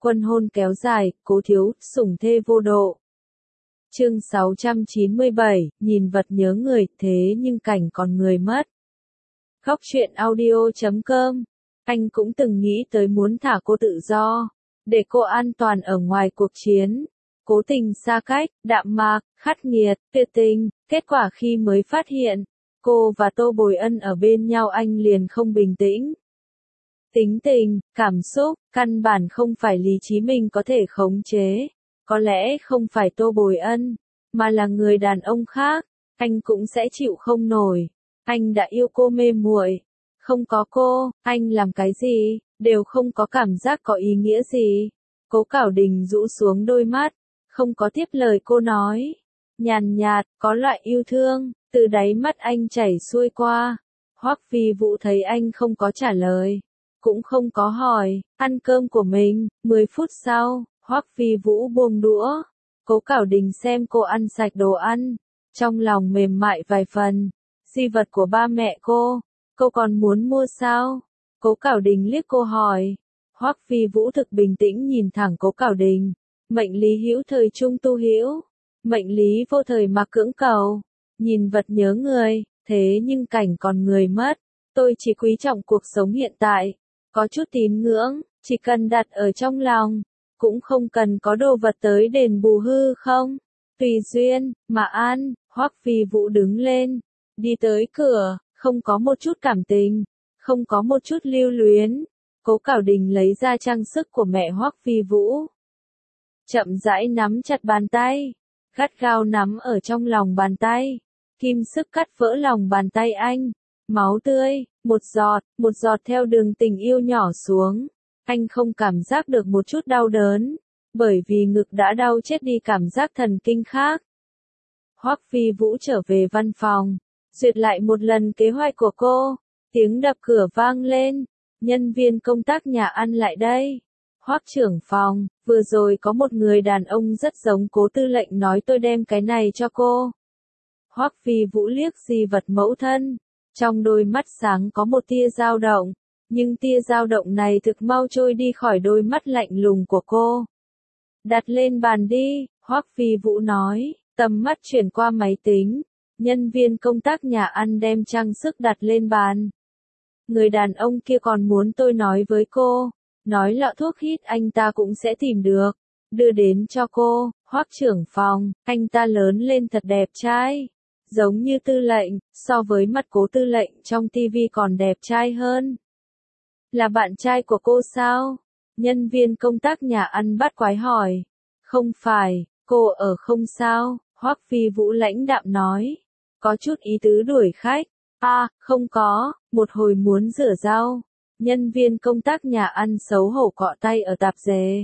Quân hôn kéo dài, cố thiếu, sủng thê vô độ. Chương 697, nhìn vật nhớ người, thế nhưng cảnh còn người mất. Góc truyện audio.com. Anh cũng từng nghĩ tới muốn thả cô tự do, để cô an toàn ở ngoài cuộc chiến. Cố tình xa cách, đạm mạc, khắc nghiệt, tuyệt tình, kết quả khi mới phát hiện, cô và Tô Bồi Ân ở bên nhau anh liền không bình tĩnh. Tính tình, cảm xúc, căn bản không phải lý trí mình có thể khống chế. Có lẽ không phải Tô Bồi Ân, mà là người đàn ông khác, anh cũng sẽ chịu không nổi. Anh đã yêu cô mê muội, không có cô, anh làm cái gì, đều không có cảm giác có ý nghĩa gì. Cố Cảo Đình rũ xuống đôi mắt, không có tiếp lời cô nói. Nhàn nhạt, có loại yêu thương, từ đáy mắt anh chảy xuôi qua. Hoắc Phi Vũ thấy anh không có trả lời, cũng không có hỏi, ăn cơm của mình. 10 phút sau, Hoắc Phi Vũ buông đũa. Cố Cảo Đình xem cô ăn sạch đồ ăn, trong lòng mềm mại vài phần. Di vật của ba mẹ cô còn muốn mua sao? Cố Cảo Đình liếc cô hỏi. Hoắc Phi Vũ thực bình tĩnh nhìn thẳng Cố Cảo Đình. Mệnh lý hữu thời trung tu hữu, mệnh lý vô thời mặc cưỡng cầu. Nhìn vật nhớ người, thế nhưng cảnh còn người mất. Tôi chỉ quý trọng cuộc sống hiện tại, có chút tín ngưỡng, chỉ cần đặt ở trong lòng, cũng không cần có đồ vật tới đền bù hư không. Tùy duyên, mà an. Hoắc Phi Vũ đứng lên, đi tới cửa, không có một chút cảm tình, không có một chút lưu luyến. Cố Cảo Đình lấy ra trang sức của mẹ Hoắc Phi Vũ, chậm rãi nắm chặt bàn tay, gắt gao nắm ở trong lòng bàn tay. Kim sức cắt vỡ lòng bàn tay anh, máu tươi, một giọt theo đường tình yêu nhỏ xuống. Anh không cảm giác được một chút đau đớn, bởi vì ngực đã đau chết đi cảm giác thần kinh khác. Hoắc Phi Vũ trở về văn phòng, duyệt lại một lần kế hoạch của cô. Tiếng đập cửa vang lên, nhân viên công tác nhà ăn lại đây. Hoắc trưởng phòng, vừa rồi có một người đàn ông rất giống Cố tư lệnh nói tôi đem cái này cho cô. Hoắc Phi Vũ liếc di vật mẫu thân, trong đôi mắt sáng có một tia dao động, nhưng tia dao động này thực mau trôi đi khỏi đôi mắt lạnh lùng của cô. Đặt lên bàn đi, Hoắc Phi Vũ nói, tầm mắt chuyển qua máy tính. Nhân viên công tác nhà ăn đem trang sức đặt lên bàn. Người đàn ông kia còn muốn tôi nói với cô, nói lọ thuốc hít anh ta cũng sẽ tìm được, đưa đến cho cô. Hoắc trưởng phòng, anh ta lớn lên thật đẹp trai, giống như tư lệnh, so với mặt Cố tư lệnh trong tivi còn đẹp trai hơn. Là bạn trai của cô sao? Nhân viên công tác nhà ăn bắt quái hỏi. Không phải, cô ở không sao, Hoắc Phi Vũ lãnh đạm nói. Có chút ý tứ đuổi khách. Không có, một hồi muốn rửa rau. Nhân viên công tác nhà ăn xấu hổ cọ tay ở tạp dề.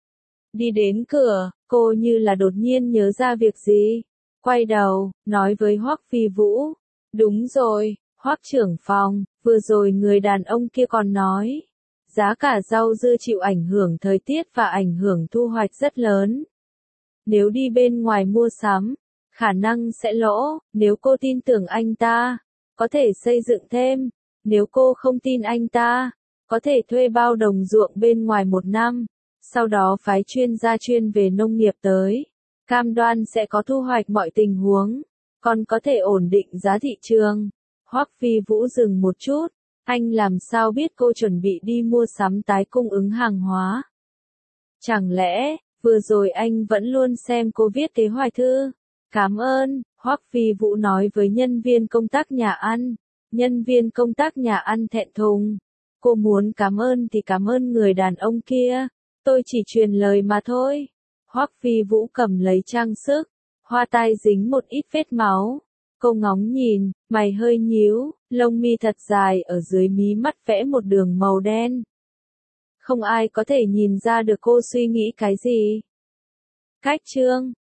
Đi đến cửa, cô như là đột nhiên nhớ ra việc gì. Quay đầu, nói với Hoắc Phi Vũ. Đúng rồi, Hoắc trưởng phòng, vừa rồi người đàn ông kia còn nói. Giá cả rau dưa chịu ảnh hưởng thời tiết và ảnh hưởng thu hoạch rất lớn. Nếu đi bên ngoài mua sắm, khả năng sẽ lỗ. Nếu cô tin tưởng anh ta, có thể xây dựng thêm. Nếu cô không tin anh ta, có thể thuê bao đồng ruộng bên ngoài 1 năm, sau đó phái chuyên gia chuyên về nông nghiệp tới. Cam đoan sẽ có thu hoạch mọi tình huống, còn có thể ổn định giá thị trường. Hoắc Phi Vũ dừng một chút, anh làm sao biết cô chuẩn bị đi mua sắm tái cung ứng hàng hóa? Chẳng lẽ, vừa rồi anh vẫn luôn xem cô viết kế hoạch thư? Cảm ơn, Hoắc Phi Vũ nói với nhân viên công tác nhà ăn. Nhân viên công tác nhà ăn thẹn thùng. Cô muốn cảm ơn thì cảm ơn người đàn ông kia. Tôi chỉ truyền lời mà thôi. Hoắc Phi Vũ cầm lấy trang sức, hoa tai dính một ít vết máu. Cô ngóng nhìn, mày hơi nhíu, lông mi thật dài ở dưới mí mắt vẽ một đường màu đen. Không ai có thể nhìn ra được cô suy nghĩ cái gì. Cách chương